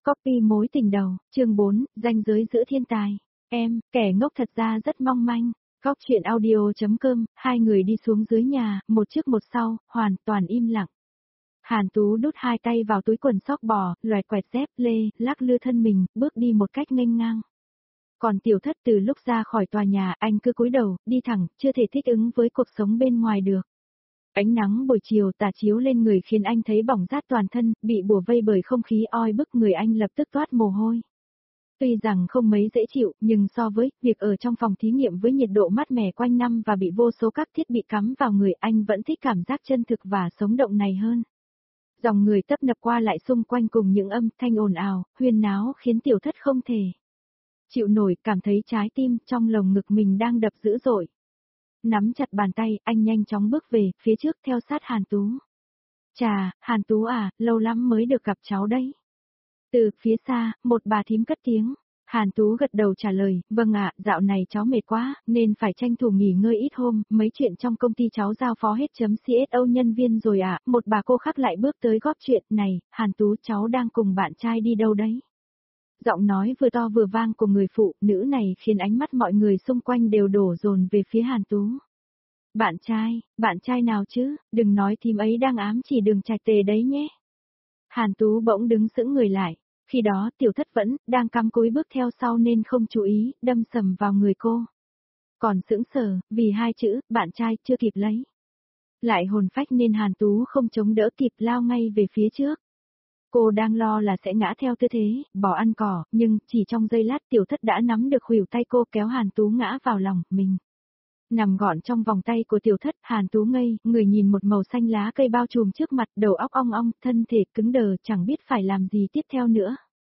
Copy mối tình đầu, chương 4, ranh giới giữa thiên tài. Em, kẻ ngốc thật ra rất mong manh. Góc chuyện audio.com, hai người đi xuống dưới nhà, một trước một sau, hoàn toàn im lặng. Hàn Tú đút hai tay vào túi quần sóc bò, loẹt quẹt dép lê, lắc lư thân mình, bước đi một cách nghênh ngang. Còn Tiểu Thất từ lúc ra khỏi tòa nhà, anh cứ cúi đầu, đi thẳng, chưa thể thích ứng với cuộc sống bên ngoài được. Ánh nắng buổi chiều tà chiếu lên người khiến anh thấy bỏng rát toàn thân, bị bủa vây bởi không khí oi bức, người anh lập tức toát mồ hôi. Tuy rằng không mấy dễ chịu, nhưng so với việc ở trong phòng thí nghiệm với nhiệt độ mát mẻ quanh năm và bị vô số các thiết bị cắm vào người, anh vẫn thích cảm giác chân thực và sống động này hơn. Dòng người tấp nập qua lại xung quanh cùng những âm thanh ồn ào, huyên náo khiến Tiểu Thất không thể chịu nổi, cảm thấy trái tim trong lồng ngực mình đang đập dữ dội. Nắm chặt bàn tay, anh nhanh chóng bước về, phía trước theo sát Hàn Tú. Chà, Hàn Tú à, lâu lắm mới được gặp cháu đấy. Từ phía xa, một bà thím cất tiếng. Hàn Tú gật đầu trả lời, vâng ạ, dạo này cháu mệt quá, nên phải tranh thủ nghỉ ngơi ít hôm, mấy chuyện trong công ty cháu giao phó hết.cso nhân viên rồi ạ. Một bà cô khác lại bước tới góp chuyện, này, Hàn Tú, cháu đang cùng bạn trai đi đâu đấy? Giọng nói vừa to vừa vang của người phụ nữ này khiến ánh mắt mọi người xung quanh đều đổ dồn về phía Hàn Tú. Bạn trai nào chứ, đừng nói thím ấy đang ám chỉ Đường Trạch Tề đấy nhé. Hàn Tú bỗng đứng sững người lại, khi đó Tiểu Thất vẫn đang cắm cúi bước theo sau nên không chú ý, đâm sầm vào người cô. Còn sững sờ, vì hai chữ, bạn trai chưa kịp lấy lại hồn phách nên Hàn Tú không chống đỡ kịp lao ngay về phía trước. Cô đang lo là sẽ ngã theo tư thế, bỏ ăn cỏ, nhưng chỉ trong giây lát Tiểu Thất đã nắm được khuỷu tay cô kéo Hàn Tú ngã vào lòng mình. Nằm gọn trong vòng tay của Tiểu Thất, Hàn Tú ngây, người nhìn một màu xanh lá cây bao trùm trước mặt, đầu óc ong ong, thân thể cứng đờ, chẳng biết phải làm gì tiếp theo nữa.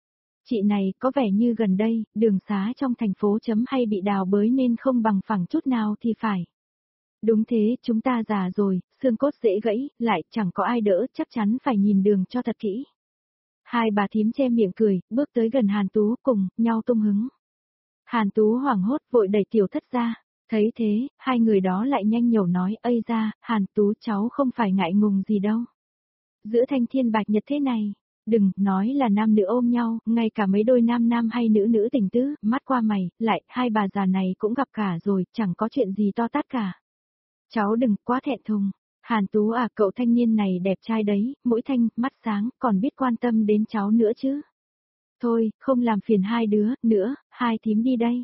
Chị này, có vẻ như gần đây, đường xá trong thành phố hay bị đào bới nên không bằng phẳng chút nào thì phải. Đúng thế, chúng ta già rồi, xương cốt dễ gãy, lại chẳng có ai đỡ, chắc chắn phải nhìn đường cho thật kỹ. Hai bà thím che miệng cười, bước tới gần Hàn Tú cùng nhau tung hứng. Hàn Tú hoảng hốt vội đẩy Tiểu Thất ra. Thấy thế, hai người đó lại nhanh nhẩu nói, ây ra, Hàn Tú cháu không phải ngại ngùng gì đâu. Giữa thanh thiên bạch nhật thế này, đừng nói là nam nữ ôm nhau, ngay cả mấy đôi nam nam hay nữ nữ tình tứ, mắt qua mày, lại, hai bà già này cũng gặp cả rồi, chẳng có chuyện gì to tát cả. Cháu đừng quá thẹn thùng. Hàn Tú à, cậu thanh niên này đẹp trai đấy, mũi thanh, mắt sáng, còn biết quan tâm đến cháu nữa chứ. Thôi, không làm phiền hai đứa, nữa, hai thím đi đây.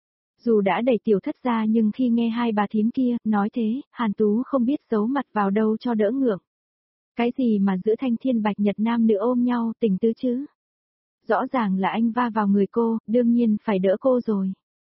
Dù đã đẩy Tiểu Thất ra nhưng khi nghe hai bà thím kia nói thế, Hàn Tú không biết giấu mặt vào đâu cho đỡ ngượng. Cái gì mà giữa thanh thiên bạch nhật nam nữ ôm nhau tình tứ chứ? Rõ ràng là anh va vào người cô, đương nhiên phải đỡ cô rồi.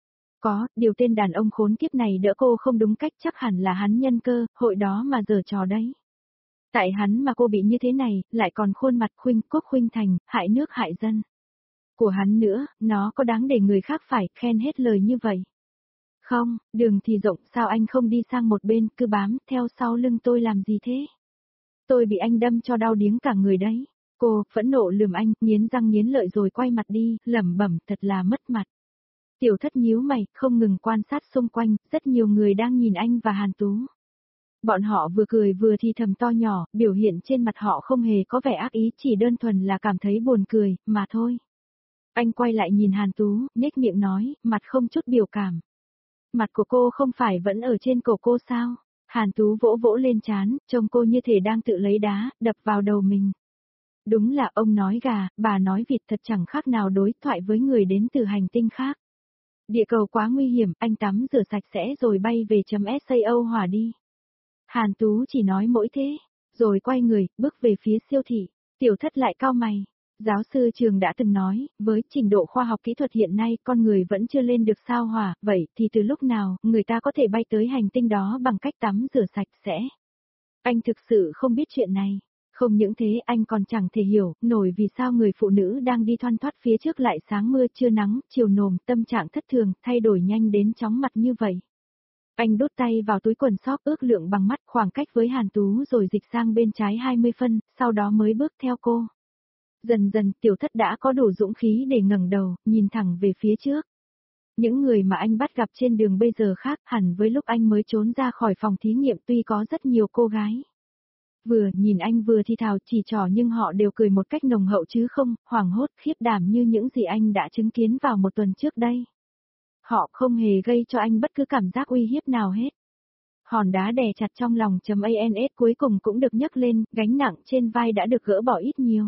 Có, điều tên đàn ông khốn kiếp này đỡ cô không đúng cách, chắc hẳn là hắn nhân cơ, hội đó mà giở trò đấy. Tại hắn mà cô bị như thế này, lại còn khuôn mặt khuynh quốc khuynh thành, hại nước hại dân. Của hắn nữa, nó có đáng để người khác phải khen hết lời như vậy? Không, đường thì rộng, sao anh không đi sang một bên, cứ bám theo sau lưng tôi làm gì thế? Tôi bị anh đâm cho đau điếng cả người đấy. Cô phẫn nộ lườm anh, nghiến răng nghiến lợi rồi quay mặt đi, lẩm bẩm, thật là mất mặt. Tiểu Thất nhíu mày, không ngừng quan sát xung quanh, rất nhiều người đang nhìn anh và Hàn Tú. Bọn họ vừa cười vừa thì thầm to nhỏ, biểu hiện trên mặt họ không hề có vẻ ác ý, chỉ đơn thuần là cảm thấy buồn cười, mà thôi. Anh quay lại nhìn Hàn Tú, nhếch miệng nói, mặt không chút biểu cảm. Mặt của cô không phải vẫn ở trên cổ cô sao? Hàn Tú vỗ vỗ lên trán, trông cô như thể đang tự lấy đá, đập vào đầu mình. Đúng là ông nói gà, bà nói vịt, thật chẳng khác nào đối thoại với người đến từ hành tinh khác. Địa cầu quá nguy hiểm, anh tắm rửa sạch sẽ rồi bay về .sao hỏa đi. Hàn Tú chỉ nói mỗi thế, rồi quay người, bước về phía siêu thị. Tiểu Thất lại cau mày. Giáo sư Trường đã từng nói, với trình độ khoa học kỹ thuật hiện nay con người vẫn chưa lên được sao hỏa, vậy thì từ lúc nào người ta có thể bay tới hành tinh đó bằng cách tắm rửa sạch sẽ? Anh thực sự không biết chuyện này. Không những thế anh còn chẳng thể hiểu nổi vì sao người phụ nữ đang đi thoăn thoắt phía trước lại sáng mưa trưa nắng, chiều nồm, tâm trạng thất thường, thay đổi nhanh đến chóng mặt như vậy. Anh đút tay vào túi quần sóc ước lượng bằng mắt khoảng cách với Hàn Tú rồi dịch sang bên trái 20 phân, sau đó mới bước theo cô. Dần dần Tiểu Thất đã có đủ dũng khí để ngẩng đầu, nhìn thẳng về phía trước. Những người mà anh bắt gặp trên đường bây giờ khác hẳn với lúc anh mới trốn ra khỏi phòng thí nghiệm, tuy có rất nhiều cô gái Vừa nhìn anh vừa thì thào chỉ trỏ nhưng họ đều cười một cách nồng hậu chứ không, hoảng hốt khiếp đảm như những gì anh đã chứng kiến vào một tuần trước đây. Họ không hề gây cho anh bất cứ cảm giác uy hiếp nào hết. Hòn đá đè chặt trong lòng .ans cuối cùng cũng được nhấc lên, gánh nặng trên vai đã được gỡ bỏ ít nhiều.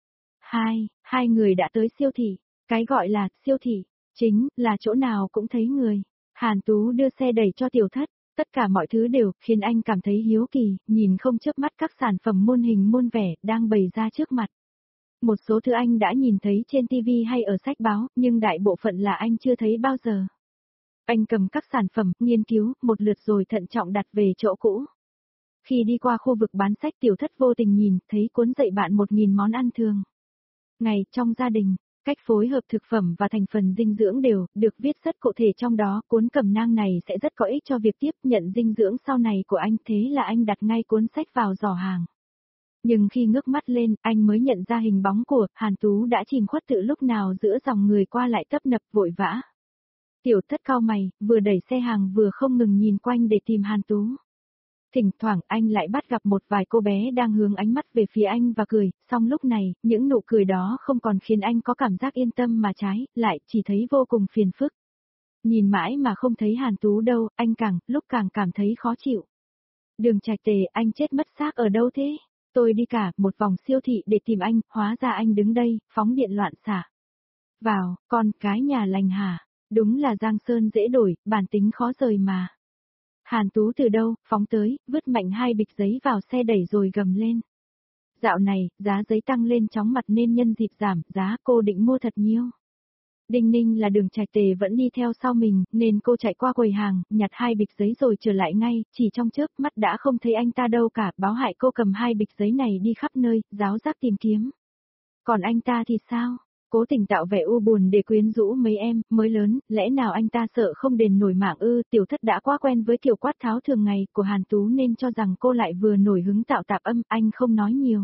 Hai người đã tới siêu thị. Cái gọi là siêu thị, chính là chỗ nào cũng thấy người. Hàn Tú đưa xe đẩy cho Tiểu Thất, tất cả mọi thứ đều khiến anh cảm thấy hiếu kỳ, nhìn không chớp mắt các sản phẩm muôn hình muôn vẻ đang bày ra trước mặt. Một số thứ anh đã nhìn thấy trên TV hay ở sách báo, nhưng đại bộ phận là anh chưa thấy bao giờ. Anh cầm các sản phẩm, nghiên cứu, một lượt rồi thận trọng đặt về chỗ cũ. Khi đi qua khu vực bán sách Tiểu Thất vô tình nhìn, thấy cuốn dạy bạn 1000 món ăn thường ngày trong gia đình, cách phối hợp thực phẩm và thành phần dinh dưỡng đều, được viết rất cụ thể trong đó, cuốn cẩm nang này sẽ rất có ích cho việc tiếp nhận dinh dưỡng sau này của anh, thế là anh đặt ngay cuốn sách vào giỏ hàng. Nhưng khi ngước mắt lên, anh mới nhận ra hình bóng của Hàn Tú đã chìm khuất từ lúc nào giữa dòng người qua lại tấp nập vội vã. Tiểu Thất cau mày, vừa đẩy xe hàng vừa không ngừng nhìn quanh để tìm Hàn Tú. Thỉnh thoảng anh lại bắt gặp một vài cô bé đang hướng ánh mắt về phía anh và cười, song lúc này, những nụ cười đó không còn khiến anh có cảm giác yên tâm mà trái, lại chỉ thấy vô cùng phiền phức. Nhìn mãi mà không thấy Hàn Tú đâu, anh lúc càng cảm thấy khó chịu. Đường Trạch Tề, anh chết mất xác ở đâu thế? Tôi đi cả một vòng siêu thị để tìm anh, hóa ra anh đứng đây, phóng điện loạn xạ. Vào, con cái nhà lành hả? Đúng là Giang Sơn dễ đổi, bản tính khó rời mà. Hàn Tú từ đâu, phóng tới, vứt mạnh 2 bịch giấy vào xe đẩy rồi gầm lên. Dạo này, giá giấy tăng lên chóng mặt nên nhân dịp giảm giá cô định mua thật nhiều. Đinh ninh là Đường Trạch Tề vẫn đi theo sau mình, nên cô chạy qua quầy hàng, nhặt 2 bịch giấy rồi trở lại ngay, chỉ trong chớp mắt đã không thấy anh ta đâu cả, báo hại cô cầm 2 bịch giấy này đi khắp nơi, ráo rác tìm kiếm. Còn anh ta thì sao? Cố tình tạo vẻ u buồn để quyến rũ mấy em, mới lớn, lẽ nào anh ta sợ không đền nổi mạng ư? Tiểu Thất đã quá quen với kiểu quát tháo thường ngày của Hàn Tú nên cho rằng cô lại vừa nổi hứng tạo tạp âm, anh không nói nhiều.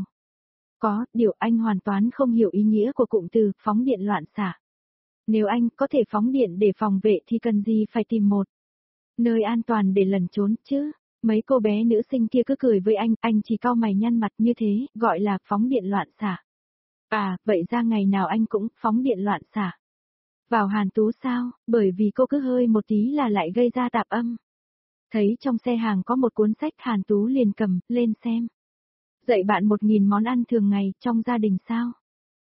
Điều anh hoàn toàn không hiểu ý nghĩa của cụm từ, phóng điện loạn xạ. Nếu anh có thể phóng điện để phòng vệ thì cần gì phải tìm một nơi an toàn để lẩn trốn chứ? Mấy cô bé nữ sinh kia cứ cười với anh chỉ cau mày nhăn mặt như thế, gọi là phóng điện loạn xạ. À, vậy ra ngày nào anh cũng phóng điện loạn xạ. Vào Hàn Tú sao, bởi vì cô cứ hơi một tí là lại gây ra tạp âm. Thấy trong xe hàng có một cuốn sách Hàn Tú liền cầm, lên xem. Dạy bạn 1000 món ăn thường ngày trong gia đình sao?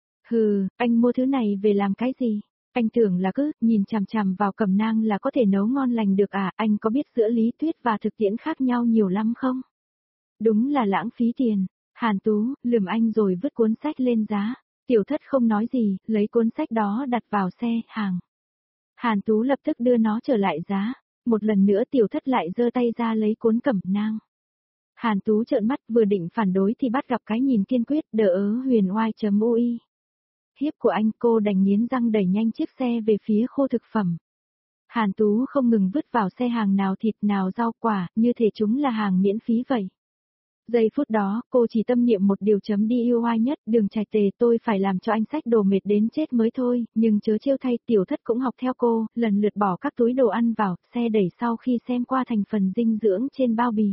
Hừ, anh mua thứ này về làm cái gì? Anh tưởng là cứ nhìn chằm chằm vào cẩm nang là có thể nấu ngon lành được à? Anh có biết giữa lý thuyết và thực tiễn khác nhau nhiều lắm không? Đúng là lãng phí tiền. Hàn Tú lườm anh rồi vứt cuốn sách lên giá. Tiểu Thất không nói gì, lấy cuốn sách đó đặt vào xe hàng. Hàn Tú lập tức đưa nó trở lại giá. Một lần nữa Tiểu Thất lại giơ tay ra lấy cuốn cẩm nang. Hàn Tú trợn mắt vừa định phản đối thì bắt gặp cái nhìn kiên quyết huyền oai.ui. Hiếp của anh, cô đành nghiến răng đẩy nhanh chiếc xe về phía khu thực phẩm. Hàn Tú không ngừng vứt vào xe hàng nào thịt nào rau quả, như thể chúng là hàng miễn phí vậy. Giây phút đó, cô chỉ tâm niệm một điều DUI nhất, Đường Trạch Tề, tôi phải làm cho anh xách đồ mệt đến chết mới thôi, nhưng chớ trêu thay, Tiểu Thất cũng học theo cô, lần lượt bỏ các túi đồ ăn vào, xe đẩy sau khi xem qua thành phần dinh dưỡng trên bao bì.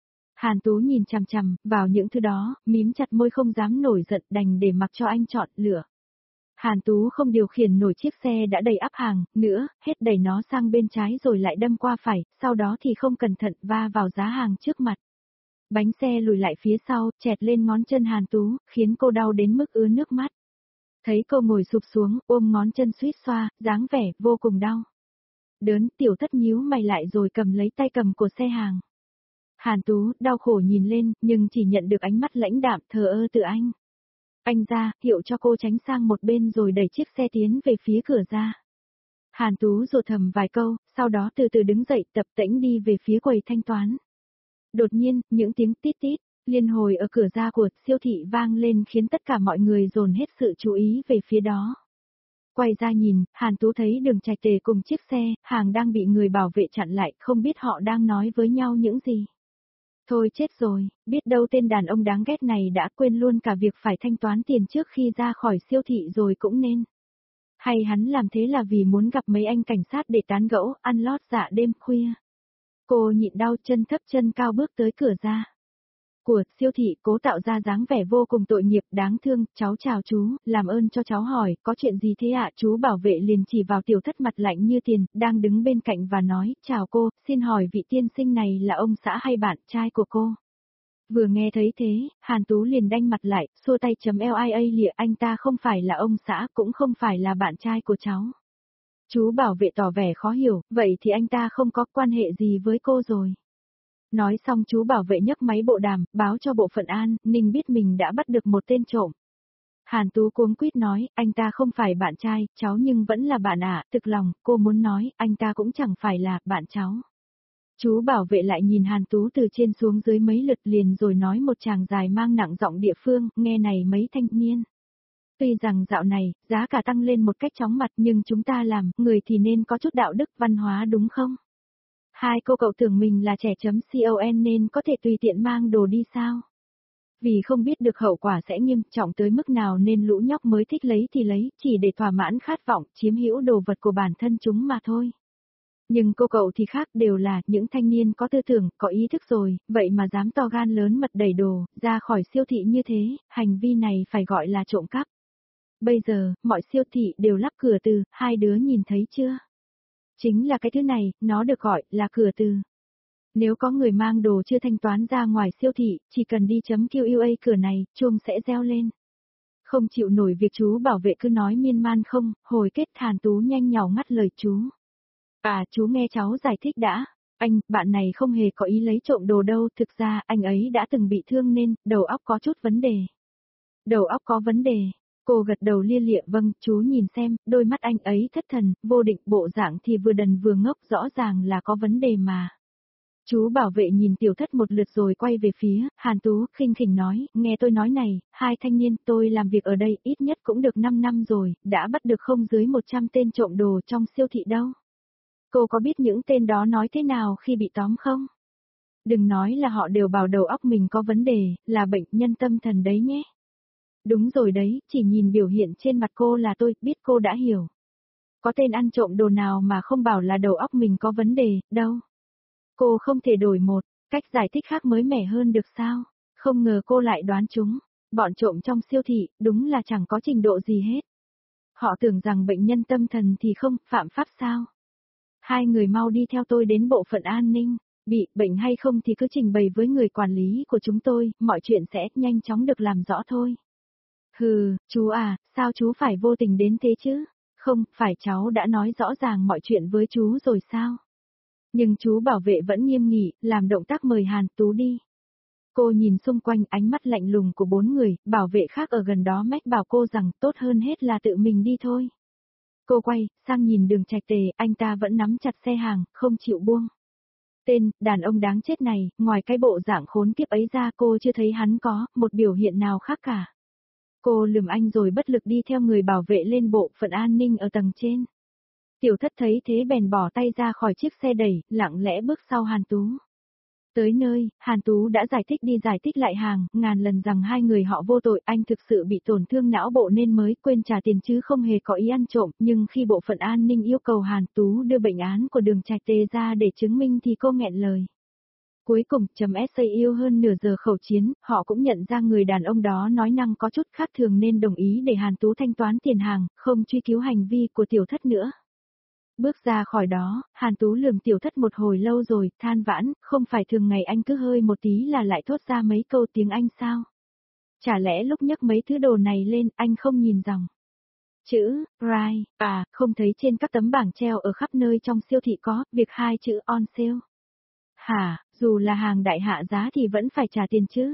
Hàn Tú nhìn chằm chằm vào những thứ đó, mím chặt môi không dám nổi giận, đành để mặc cho anh chọn lựa. Hàn Tú không điều khiển nổi chiếc xe đã đầy ắp hàng, nữa, hết đẩy nó sang bên trái rồi lại đâm qua phải, sau đó thì không cẩn thận va vào giá hàng trước mặt. Bánh xe lùi lại phía sau, chẹt lên ngón chân Hàn Tú, khiến cô đau đến mức ứa nước mắt. Thấy cô ngồi sụp xuống, ôm ngón chân suýt xoa, dáng vẻ vô cùng đau. Đớn, Tiểu Thất nhíu mày lại rồi cầm lấy tay cầm của xe hàng. Hàn Tú, đau khổ nhìn lên, nhưng chỉ nhận được ánh mắt lãnh đạm thờ ơ từ anh. Anh ra, hiệu cho cô tránh sang một bên rồi đẩy chiếc xe tiến về phía cửa ra. Hàn Tú rụt thầm vài câu, sau đó từ từ đứng dậy tập tễnh đi về phía quầy thanh toán. Đột nhiên, những tiếng tít tít, liên hồi ở cửa ra của siêu thị vang lên khiến tất cả mọi người dồn hết sự chú ý về phía đó. Quay ra nhìn, Hàn Tú thấy Đường Trạch Tề cùng chiếc xe, hàng đang bị người bảo vệ chặn lại, không biết họ đang nói với nhau những gì. Thôi chết rồi, biết đâu tên đàn ông đáng ghét này đã quên luôn cả việc phải thanh toán tiền trước khi ra khỏi siêu thị rồi cũng nên. Hay hắn làm thế là vì muốn gặp mấy anh cảnh sát để tán gẫu, ăn lót dạ đêm khuya. Cô nhịn đau chân thấp chân cao bước tới cửa ra. của siêu thị, cố tạo ra dáng vẻ vô cùng tội nghiệp, đáng thương, cháu chào chú, làm ơn cho cháu hỏi, có chuyện gì thế ạ? Chú bảo vệ liền chỉ vào Tiểu Thất mặt lạnh như tiền, đang đứng bên cạnh và nói, chào cô, xin hỏi vị tiên sinh này là ông xã hay bạn trai của cô? Vừa nghe thấy thế, Hàn Tú liền đanh mặt lại, xua tay chấm LIA lịa, anh ta không phải là ông xã, cũng không phải là bạn trai của cháu. Chú bảo vệ tỏ vẻ khó hiểu, vậy thì anh ta không có quan hệ gì với cô rồi. Nói xong chú bảo vệ nhấc máy bộ đàm, báo cho bộ phận an ninh biết mình đã bắt được một tên trộm. Hàn Tú cuống quýt nói, anh ta không phải bạn trai, cháu nhưng vẫn là bạn ạ, thực lòng, cô muốn nói, anh ta cũng chẳng phải là bạn cháu. Chú bảo vệ lại nhìn Hàn Tú từ trên xuống dưới mấy lượt liền rồi nói một tràng dài mang nặng giọng địa phương, nghe này mấy thanh niên. Tuy rằng dạo này, giá cả tăng lên một cách chóng mặt nhưng chúng ta làm, người thì nên có chút đạo đức văn hóa đúng không? Hai cô cậu tưởng mình là trẻ.con nên có thể tùy tiện mang đồ đi sao? Vì không biết được hậu quả sẽ nghiêm trọng tới mức nào nên lũ nhóc mới thích lấy thì lấy, chỉ để thỏa mãn khát vọng, chiếm hữu đồ vật của bản thân chúng mà thôi. Nhưng cô cậu thì khác, đều là những thanh niên có tư tưởng, có ý thức rồi, vậy mà dám to gan lớn mật đẩy đồ, ra khỏi siêu thị như thế, hành vi này phải gọi là trộm cắp. Bây giờ, mọi siêu thị đều lắp cửa từ, hai đứa nhìn thấy chưa? Chính là cái thứ này, nó được gọi là cửa từ. Nếu có người mang đồ chưa thanh toán ra ngoài siêu thị, chỉ cần đi chấm QA cửa này, chuông sẽ reo lên. Không chịu nổi việc chú bảo vệ cứ nói miên man không, hồi kết Hàn Tú nhanh nhảu ngắt lời chú. À, chú nghe cháu giải thích đã. Anh, bạn này không hề có ý lấy trộm đồ đâu, thực ra anh ấy đã từng bị thương nên, đầu óc có chút vấn đề. Đầu óc có vấn đề. Cô gật đầu lia lịa, vâng, chú nhìn xem, đôi mắt anh ấy thất thần, vô định, bộ dạng thì vừa đần vừa ngốc, rõ ràng là có vấn đề mà. Chú bảo vệ nhìn Tiểu Thất một lượt rồi quay về phía, Hàn Tú, khinh khỉnh nói, nghe tôi nói này, hai thanh niên, tôi làm việc ở đây ít nhất cũng được 5 năm rồi, đã bắt được không dưới 100 tên trộm đồ trong siêu thị đâu. Cô có biết những tên đó nói thế nào khi bị tóm không? Đừng nói là họ đều bảo đầu óc mình có vấn đề, là bệnh nhân tâm thần đấy nhé. Đúng rồi đấy, chỉ nhìn biểu hiện trên mặt cô là tôi biết cô đã hiểu. Có tên ăn trộm đồ nào mà không bảo là đầu óc mình có vấn đề, đâu. Cô không thể đổi một cách giải thích khác mới mẻ hơn được sao? Không ngờ cô lại đoán chúng. Bọn trộm trong siêu thị, đúng là chẳng có trình độ gì hết. Họ tưởng rằng bệnh nhân tâm thần thì không, phạm pháp sao? Hai người mau đi theo tôi đến bộ phận an ninh. Bị bệnh hay không thì cứ trình bày với người quản lý của chúng tôi, mọi chuyện sẽ nhanh chóng được làm rõ thôi. Hừ, chú à, sao chú phải vô tình đến thế chứ? Không, phải cháu đã nói rõ ràng mọi chuyện với chú rồi sao? Nhưng chú bảo vệ vẫn nghiêm nghị, làm động tác mời Hàn Tú đi. Cô nhìn xung quanh ánh mắt lạnh lùng của 4 người, bảo vệ khác ở gần đó mách bảo cô rằng tốt hơn hết là tự mình đi thôi. Cô quay, sang nhìn Đường Trạch Tề, anh ta vẫn nắm chặt xe hàng, không chịu buông. Tên, đàn ông đáng chết này, ngoài cái bộ dạng khốn kiếp ấy ra cô chưa thấy hắn có một biểu hiện nào khác cả. Cô lườm anh rồi bất lực đi theo người bảo vệ lên bộ phận an ninh ở tầng trên. Tiểu Thất thấy thế bèn bỏ tay ra khỏi chiếc xe đẩy, lặng lẽ bước sau Hàn Tú. Tới nơi, Hàn Tú đã giải thích lại hàng, ngàn lần rằng hai người họ vô tội, anh thực sự bị tổn thương não bộ nên mới quên trả tiền chứ không hề có ý ăn trộm, nhưng khi bộ phận an ninh yêu cầu Hàn Tú đưa bệnh án của Đường Trạch Tề ra để chứng minh thì cô nghẹn lời. Cuối cùng, SA yêu hơn nửa giờ khẩu chiến, họ cũng nhận ra người đàn ông đó nói năng có chút khác thường nên đồng ý để Hàn Tú thanh toán tiền hàng, không truy cứu hành vi của Tiểu Thất nữa. Bước ra khỏi đó, Hàn Tú lườm Tiểu Thất một hồi lâu rồi, than vãn, không phải thường ngày anh cứ hơi một tí là lại thốt ra mấy câu tiếng Anh sao? Chả lẽ lúc nhấc mấy thứ đồ này lên, anh không nhìn dòng? Chữ, right, à, không thấy trên các tấm bảng treo ở khắp nơi trong siêu thị có, việc hai chữ on sale. Hả, dù là hàng đại hạ giá thì vẫn phải trả tiền chứ?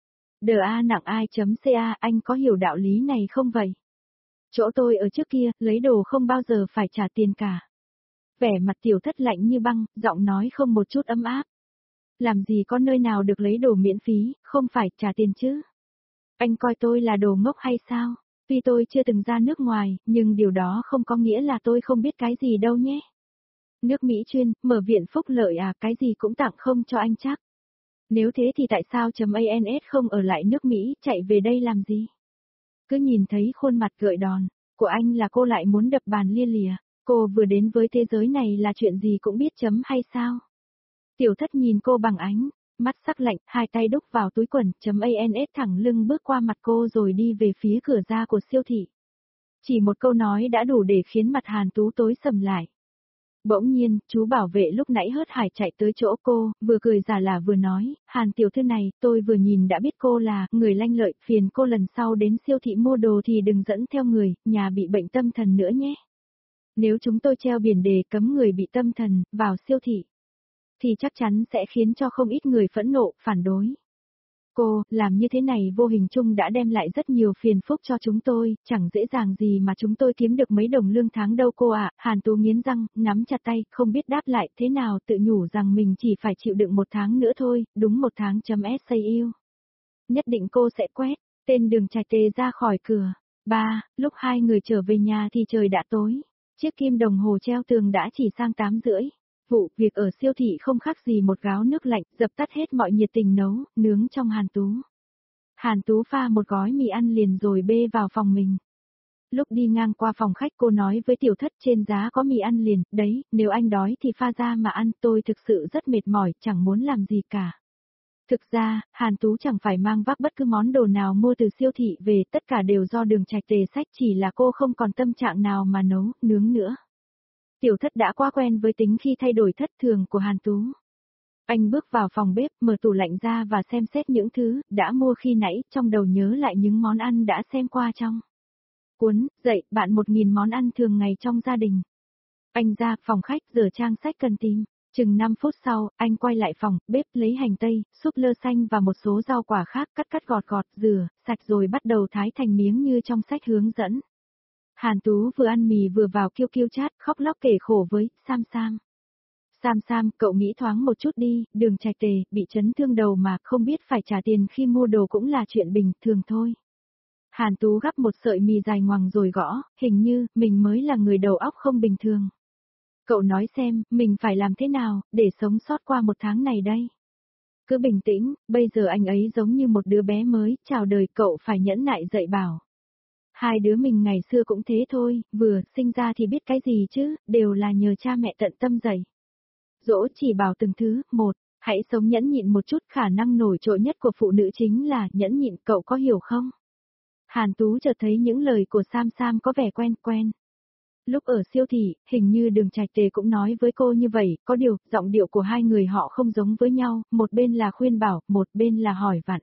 DA nặng ai.ca, anh có hiểu đạo lý này không vậy? Chỗ tôi ở trước kia, lấy đồ không bao giờ phải trả tiền cả. Vẻ mặt Tiểu Thất lạnh như băng, giọng nói không một chút ấm áp. Làm gì có nơi nào được lấy đồ miễn phí, không phải trả tiền chứ? Anh coi tôi là đồ ngốc hay sao? Tuy tôi chưa từng ra nước ngoài, nhưng điều đó không có nghĩa là tôi không biết cái gì đâu nhé. Nước Mỹ chuyên, mở viện phúc lợi à, cái gì cũng tặng không cho anh chắc. Nếu thế thì tại sao .ans không ở lại nước Mỹ, chạy về đây làm gì? Cứ nhìn thấy khuôn mặt gợi đòn của anh là cô lại muốn đập bàn lia lịa. Cô vừa đến với thế giới này là chuyện gì cũng biết hay sao? Tiểu Thất nhìn cô bằng ánh mắt sắc lạnh, hai tay đúc vào túi quần, ans thẳng lưng bước qua mặt cô rồi đi về phía cửa ra của siêu thị. Chỉ một câu nói đã đủ để khiến mặt Hàn Tú tối sầm lại. Bỗng nhiên, chú bảo vệ lúc nãy hớt hải chạy tới chỗ cô, vừa cười giả lả vừa nói, Hàn tiểu thư này, tôi vừa nhìn đã biết cô là người lanh lợi, phiền cô lần sau đến siêu thị mua đồ thì đừng dẫn theo người, nhà bị bệnh tâm thần nữa nhé. Nếu chúng tôi treo biển đề cấm người bị tâm thần, vào siêu thị, thì chắc chắn sẽ khiến cho không ít người phẫn nộ, phản đối. Cô, làm như thế này vô hình chung đã đem lại rất nhiều phiền phức cho chúng tôi, chẳng dễ dàng gì mà chúng tôi kiếm được mấy đồng lương tháng đâu cô ạ. Hàn Tú nghiến răng, nắm chặt tay, không biết đáp lại thế nào, tự nhủ rằng mình chỉ phải chịu đựng 1 tháng nữa thôi, đúng 1 tháng.SAU. Nhất định cô sẽ quét, tên Đường Trạch Tề ra khỏi cửa. Lúc hai người trở về nhà thì trời đã tối, chiếc kim đồng hồ treo tường đã chỉ sang 8:30. Vụ việc ở siêu thị không khác gì một gáo nước lạnh, dập tắt hết mọi nhiệt tình nấu, nướng trong Hàn Tú. Hàn Tú pha một gói mì ăn liền rồi bê vào phòng mình. Lúc đi ngang qua phòng khách cô nói với Tiểu Thất trên giá có mì ăn liền, đấy, nếu anh đói thì pha ra mà ăn, tôi thực sự rất mệt mỏi, chẳng muốn làm gì cả. Thực ra, Hàn Tú chẳng phải mang vác bất cứ món đồ nào mua từ siêu thị về, tất cả đều do Đường Trạch Tề xách, chỉ là cô không còn tâm trạng nào mà nấu, nướng nữa. Tiểu Thất đã quá quen với tính khi thay đổi thất thường của Hàn Tú. Anh bước vào phòng bếp, mở tủ lạnh ra và xem xét những thứ đã mua khi nãy, trong đầu nhớ lại những món ăn đã xem qua trong cuốn dạy bạn 1000 món ăn thường ngày trong gia đình. Anh ra phòng khách rửa trang sách cần tìm. Chừng 5 phút sau, anh quay lại phòng bếp lấy hành tây, súp lơ xanh và một số rau quả khác cắt gọt, rửa sạch rồi bắt đầu thái thành miếng như trong sách hướng dẫn. Hàn Tú vừa ăn mì vừa vào kêu chát, khóc lóc kể khổ với Sam Sam. Sam, cậu nghĩ thoáng một chút đi, Đường Trạch Tề, bị chấn thương đầu mà không biết phải trả tiền khi mua đồ cũng là chuyện bình thường thôi. Hàn Tú gắp một sợi mì dài ngoằng rồi gõ, hình như, mình mới là người đầu óc không bình thường. Cậu nói xem, mình phải làm thế nào, để sống sót qua 1 tháng này đây. Cứ bình tĩnh, bây giờ anh ấy giống như một đứa bé mới, chào đời, cậu phải nhẫn nại dạy bảo. Hai đứa mình ngày xưa cũng thế thôi, vừa sinh ra thì biết cái gì chứ, đều là nhờ cha mẹ tận tâm dạy. Dỗ chỉ bảo từng thứ, một, hãy sống nhẫn nhịn một chút, khả năng nổi trội nhất của phụ nữ chính là nhẫn nhịn, cậu có hiểu không? Hàn Tú chợt thấy những lời của Sam có vẻ quen. Lúc ở siêu thị, hình như Đường Trạch Tề cũng nói với cô như vậy, có điều, giọng điệu của hai người họ không giống với nhau, một bên là khuyên bảo, một bên là hỏi vặn.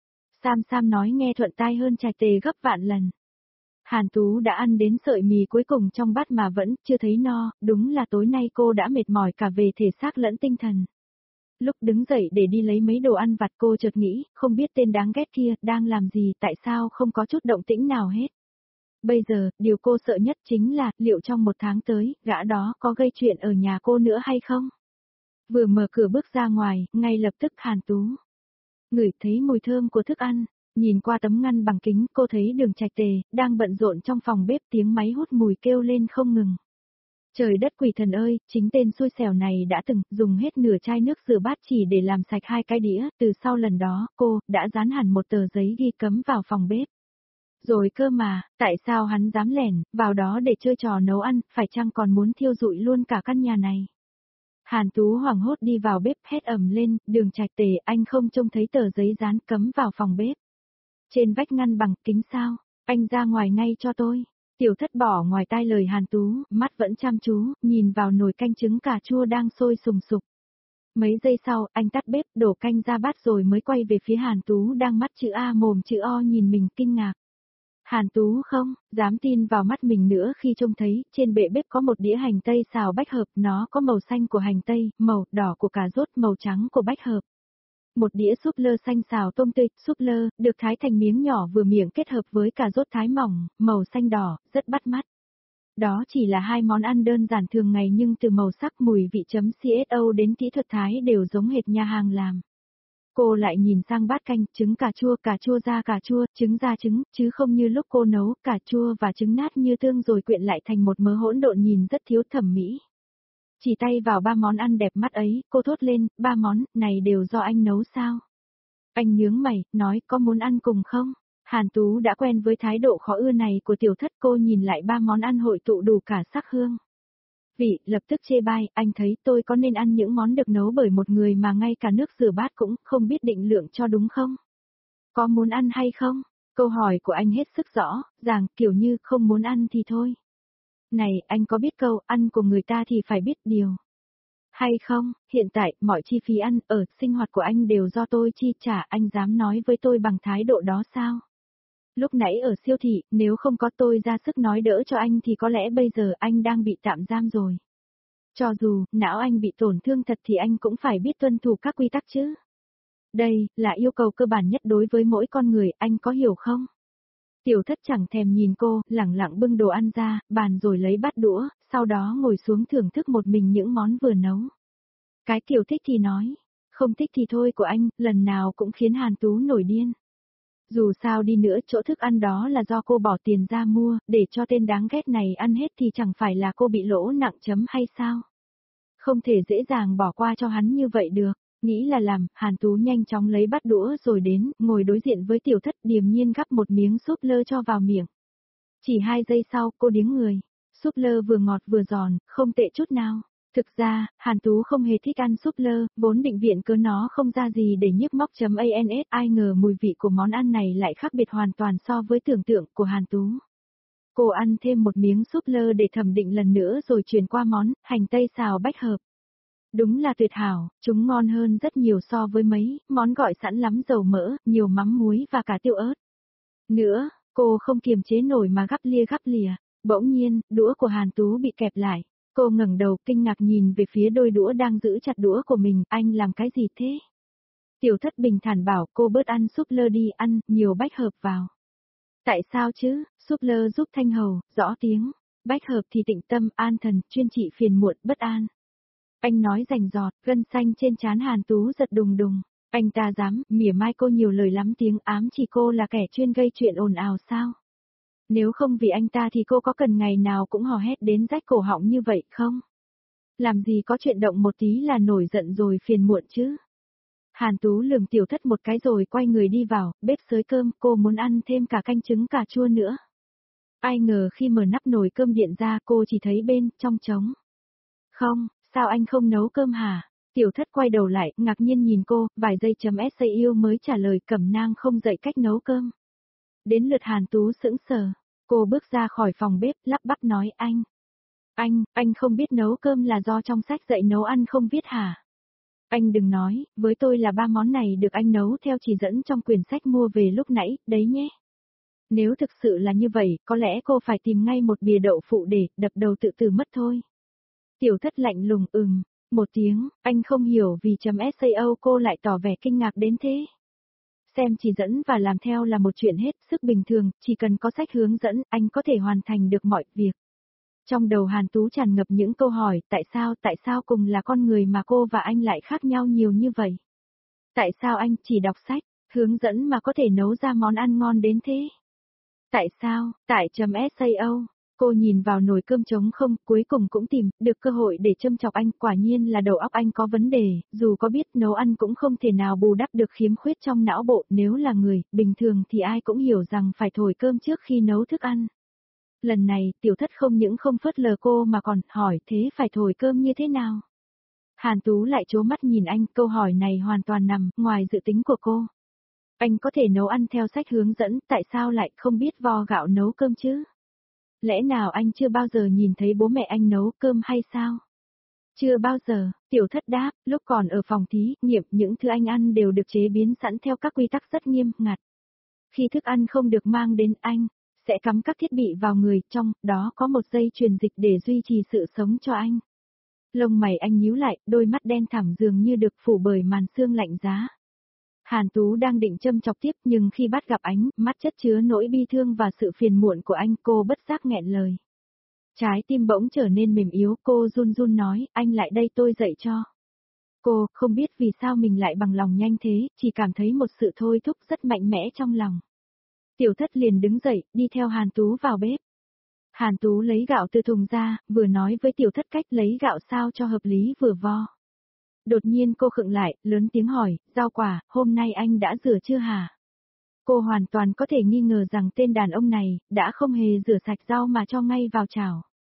Sam nói nghe thuận tai hơn Trạch Tề gấp vạn lần. Hàn Tú đã ăn đến sợi mì cuối cùng trong bát mà vẫn chưa thấy no, đúng là tối nay cô đã mệt mỏi cả về thể xác lẫn tinh thần. Lúc đứng dậy để đi lấy mấy đồ ăn vặt cô chợt nghĩ, không biết tên đáng ghét kia đang làm gì, tại sao không có chút động tĩnh nào hết. Bây giờ, điều cô sợ nhất chính là, liệu trong 1 tháng tới, gã đó có gây chuyện ở nhà cô nữa hay không? Vừa mở cửa bước ra ngoài, ngay lập tức Hàn Tú ngửi thấy mùi thơm của thức ăn, nhìn qua tấm ngăn bằng kính, cô thấy Đường Trạch Tề đang bận rộn trong phòng bếp, tiếng máy hút mùi kêu lên không ngừng. Trời đất quỷ thần ơi, chính tên xui xẻo này đã từng dùng hết nửa chai nước rửa bát chỉ để làm sạch 2 cái đĩa, từ sau lần đó, cô đã dán hẳn một tờ giấy ghi cấm vào phòng bếp. Rồi cơ mà, tại sao hắn dám lẻn vào đó để chơi trò nấu ăn, phải chăng còn muốn thiêu rụi luôn cả căn nhà này? Hàn Tú hoảng hốt đi vào bếp hét ầm lên, Đường Trạch Tề, anh không trông thấy tờ giấy dán cấm vào phòng bếp. Trên vách ngăn bằng kính sao, anh ra ngoài ngay cho tôi. Tiểu Thất bỏ ngoài tai lời Hàn Tú, mắt vẫn chăm chú, nhìn vào nồi canh trứng cà chua đang sôi sùng sục. Mấy giây sau, anh tắt bếp, đổ canh ra bát rồi mới quay về phía Hàn Tú đang mắt chữ A mồm chữ O nhìn mình kinh ngạc. Hàn Tú không dám tin vào mắt mình nữa khi trông thấy, trên bệ bếp có một đĩa hành tây xào bách hợp, nó có màu xanh của hành tây, màu đỏ của cà rốt, màu trắng của bách hợp. Một đĩa súp lơ xanh xào tôm tươi, súp lơ, được thái thành miếng nhỏ vừa miệng kết hợp với cà rốt thái mỏng, màu xanh đỏ, rất bắt mắt. Đó chỉ là 2 món ăn đơn giản thường ngày nhưng từ màu sắc mùi vị CSO đến kỹ thuật thái đều giống hệt nhà hàng làm. Cô lại nhìn sang bát canh, trứng cà chua ra cà chua, trứng ra trứng, chứ không như lúc cô nấu, cà chua và trứng nát như tương rồi quyện lại thành một mớ hỗn độn nhìn rất thiếu thẩm mỹ. Chỉ tay vào 3 món ăn đẹp mắt ấy, cô thốt lên, 3 món, này đều do anh nấu sao? Anh nhướng mày, nói, có muốn ăn cùng không? Hàn Tú đã quen với thái độ khó ưa này của Tiểu Thất, cô nhìn lại 3 món ăn hội tụ đủ cả sắc hương. Vị lập tức chê bai, anh thấy tôi có nên ăn những món được nấu bởi một người mà ngay cả nước rửa bát cũng không biết định lượng cho đúng không? Có muốn ăn hay không? Câu hỏi của anh hết sức rõ, ràng, kiểu như không muốn ăn thì thôi. Này, anh có biết câu, ăn của người ta thì phải biết điều. Hay không, hiện tại, mọi chi phí ăn, ở, sinh hoạt của anh đều do tôi chi trả, anh dám nói với tôi bằng thái độ đó sao? Lúc nãy ở siêu thị, nếu không có tôi ra sức nói đỡ cho anh thì có lẽ bây giờ anh đang bị tạm giam rồi. Cho dù, não anh bị tổn thương thật thì anh cũng phải biết tuân thủ các quy tắc chứ. Đây, là yêu cầu cơ bản nhất đối với mỗi con người, anh có hiểu không? Tiểu thất chẳng thèm nhìn cô, lẳng lặng bưng đồ ăn ra, bàn rồi lấy bát đũa, sau đó ngồi xuống thưởng thức một mình những món vừa nấu. Cái kiểu thích thì nói, không thích thì thôi của anh, lần nào cũng khiến Hàn Tú nổi điên. Dù sao đi nữa chỗ thức ăn đó là do cô bỏ tiền ra mua, để cho tên đáng ghét này ăn hết thì chẳng phải là cô bị lỗ nặng chấm hay sao? Không thể dễ dàng bỏ qua cho hắn như vậy được. Nghĩ là làm, Hàn Tú nhanh chóng lấy bát đũa rồi đến, ngồi đối diện với tiểu thất điềm nhiên gắp một miếng súp lơ cho vào miệng. Chỉ 2 giây sau, cô điếng người. Súp lơ vừa ngọt vừa giòn, không tệ chút nào. Thực ra, Hàn Tú không hề thích ăn súp lơ, vốn định viện cớ nó không ra gì để nhức móc.ans, ai ngờ mùi vị của món ăn này lại khác biệt hoàn toàn so với tưởng tượng của Hàn Tú. Cô ăn thêm một miếng súp lơ để thẩm định lần nữa rồi chuyển qua món hành tây xào bách hợp. Đúng là tuyệt hảo, chúng ngon hơn rất nhiều so với mấy món gọi sẵn lắm dầu mỡ, nhiều mắm muối và cả tiêu ớt. Nữa, cô không kiềm chế nổi mà gắp lìa. Bỗng nhiên, đũa của Hàn Tú bị kẹp lại. Cô ngẩng đầu kinh ngạc nhìn về phía đôi đũa đang giữ chặt đũa của mình, anh làm cái gì thế? Tiểu thất bình thản bảo cô bớt ăn súp lơ đi, ăn nhiều bách hợp vào. Tại sao chứ, súp lơ giúp thanh hầu, rõ tiếng, bách hợp thì tịnh tâm, an thần, chuyên trị phiền muộn, bất an. Anh nói rành rọt, gân xanh trên trán Hàn Tú giật đùng đùng. Anh ta dám, mỉa mai cô nhiều lời lắm tiếng ám chỉ cô là kẻ chuyên gây chuyện ồn ào sao? Nếu không vì anh ta thì cô có cần ngày nào cũng hò hét đến rách cổ họng như vậy không? Làm gì có chuyện động một tí là nổi giận rồi phiền muộn chứ? Hàn Tú lườm tiểu thất một cái rồi quay người đi vào, bếp xới cơm, cô muốn ăn thêm cả canh trứng cà chua nữa. Ai ngờ khi mở nắp nồi cơm điện ra cô chỉ thấy bên trong trống. Không, sao anh không nấu cơm hả? Tiểu thất quay đầu lại, ngạc nhiên nhìn cô, vài giây.sau mới trả lời Cẩm nang không dạy cách nấu cơm. Đến lượt Hàn Tú sững sờ, cô bước ra khỏi phòng bếp, lắp bắp nói anh không biết nấu cơm là do trong sách dạy nấu ăn không viết hả? Anh đừng nói, với tôi là 3 món này được anh nấu theo chỉ dẫn trong quyển sách mua về lúc nãy, đấy nhé. Nếu thực sự là như vậy, có lẽ cô phải tìm ngay một bìa đậu phụ để đập đầu tự tử mất thôi. Tiểu thất lạnh lùng một tiếng, anh không hiểu vì .sao cô lại tỏ vẻ kinh ngạc đến thế. Xem chỉ dẫn và làm theo là một chuyện hết sức bình thường, chỉ cần có sách hướng dẫn, anh có thể hoàn thành được mọi việc. Trong đầu Hàn Tú tràn ngập những câu hỏi, tại sao cùng là con người mà cô và anh lại khác nhau nhiều như vậy? Tại sao anh chỉ đọc sách, hướng dẫn mà có thể nấu ra món ăn ngon đến thế? Tại sao, sao? Cô nhìn vào nồi cơm trống không, cuối cùng cũng tìm được cơ hội để châm chọc anh, quả nhiên là đầu óc anh có vấn đề, dù có biết nấu ăn cũng không thể nào bù đắp được khiếm khuyết trong não bộ, nếu là người bình thường thì ai cũng hiểu rằng phải thổi cơm trước khi nấu thức ăn. Lần này, tiểu thất không những không phớt lờ cô mà còn hỏi thế phải thổi cơm như thế nào? Hàn Tú lại trố mắt nhìn anh, câu hỏi này hoàn toàn nằm ngoài dự tính của cô. Anh có thể nấu ăn theo sách hướng dẫn, tại sao lại không biết vo gạo nấu cơm chứ? Lẽ nào anh chưa bao giờ nhìn thấy bố mẹ anh nấu cơm hay sao? Chưa bao giờ, tiểu thất đáp, lúc còn ở phòng thí nghiệm những thứ anh ăn đều được chế biến sẵn theo các quy tắc rất nghiêm ngặt. Khi thức ăn không được mang đến anh, sẽ cắm các thiết bị vào người, trong đó có một dây truyền dịch để duy trì sự sống cho anh. Lông mày anh nhíu lại, đôi mắt đen thẳm dường như được phủ bởi màn sương lạnh giá. Hàn Tú đang định châm chọc tiếp nhưng khi bắt gặp ánh mắt chất chứa nỗi bi thương và sự phiền muộn của anh cô bất giác nghẹn lời. Trái tim bỗng trở nên mềm yếu, cô run run nói, anh lại đây tôi dạy cho. Cô không biết vì sao mình lại bằng lòng nhanh thế, chỉ cảm thấy một sự thôi thúc rất mạnh mẽ trong lòng. Tiểu thất liền đứng dậy, đi theo Hàn Tú vào bếp. Hàn Tú lấy gạo từ thùng ra, vừa nói với tiểu thất cách lấy gạo sao cho hợp lý vừa vo. Đột nhiên cô khựng lại, lớn tiếng hỏi, rau quả, hôm nay anh đã rửa chưa hả? Cô hoàn toàn có thể nghi ngờ rằng tên đàn ông này, đã không hề rửa sạch rau mà cho ngay vào chảo.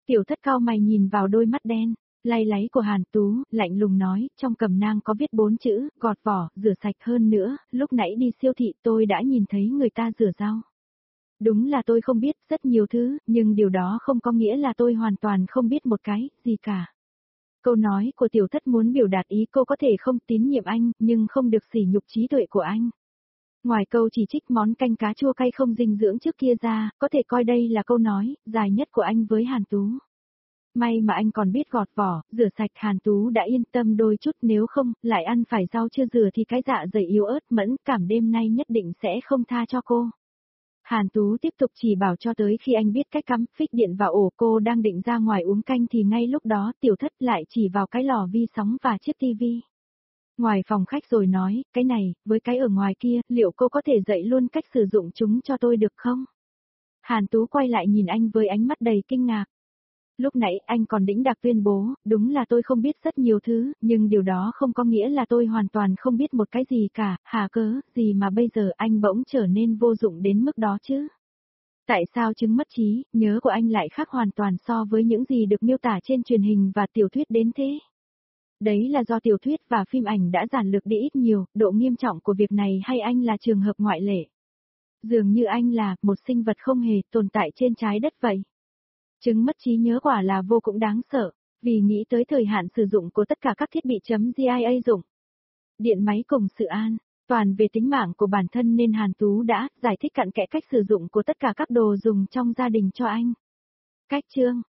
Tiểu thất cao mày nhìn vào đôi mắt đen, lay láy của Hàn Tú, lạnh lùng nói, trong cẩm nang có viết 4 chữ, gọt vỏ, rửa sạch hơn nữa, lúc nãy đi siêu thị tôi đã nhìn thấy người ta rửa rau. Đúng là tôi không biết rất nhiều thứ, nhưng điều đó không có nghĩa là tôi hoàn toàn không biết một cái, gì cả. Câu nói của tiểu thất muốn biểu đạt ý cô có thể không tín nhiệm anh, nhưng không được sỉ nhục trí tuệ của anh. Ngoài câu chỉ trích món canh cá chua cay không dinh dưỡng trước kia ra, có thể coi đây là câu nói dài nhất của anh với Hàn Tú. May mà anh còn biết gọt vỏ, rửa sạch. Hàn Tú đã yên tâm đôi chút, nếu không, lại ăn phải rau chưa rửa thì cái dạ dày yếu ớt mẫn cảm đêm nay nhất định sẽ không tha cho cô. Hàn Tú tiếp tục chỉ bảo cho tới khi anh biết cách cắm phích điện vào ổ. Cô đang định ra ngoài uống canh thì ngay lúc đó tiểu thất lại chỉ vào cái lò vi sóng và chiếc tivi ngoài phòng khách rồi nói, cái này, với cái ở ngoài kia, liệu cô có thể dạy luôn cách sử dụng chúng cho tôi được không? Hàn Tú quay lại nhìn anh với ánh mắt đầy kinh ngạc. Lúc nãy anh còn đĩnh đạc tuyên bố, đúng là tôi không biết rất nhiều thứ, nhưng điều đó không có nghĩa là tôi hoàn toàn không biết một cái gì cả, hà cớ, gì mà bây giờ anh bỗng trở nên vô dụng đến mức đó chứ? Tại sao chứng mất trí, nhớ của anh lại khác hoàn toàn so với những gì được miêu tả trên truyền hình và tiểu thuyết đến thế? Đấy là do tiểu thuyết và phim ảnh đã giản lược đi ít nhiều, độ nghiêm trọng của việc này hay anh là trường hợp ngoại lệ? Dường như anh là một sinh vật không hề tồn tại trên trái đất vậy. Chứng mất trí nhớ quả là vô cùng đáng sợ, vì nghĩ tới thời hạn sử dụng của tất cả các thiết bị .gia dụng. Điện máy cùng sự an toàn về tính mạng của bản thân nên Hàn Tú đã giải thích cặn kẽ cách sử dụng của tất cả các đồ dùng trong gia đình cho anh. Cách chương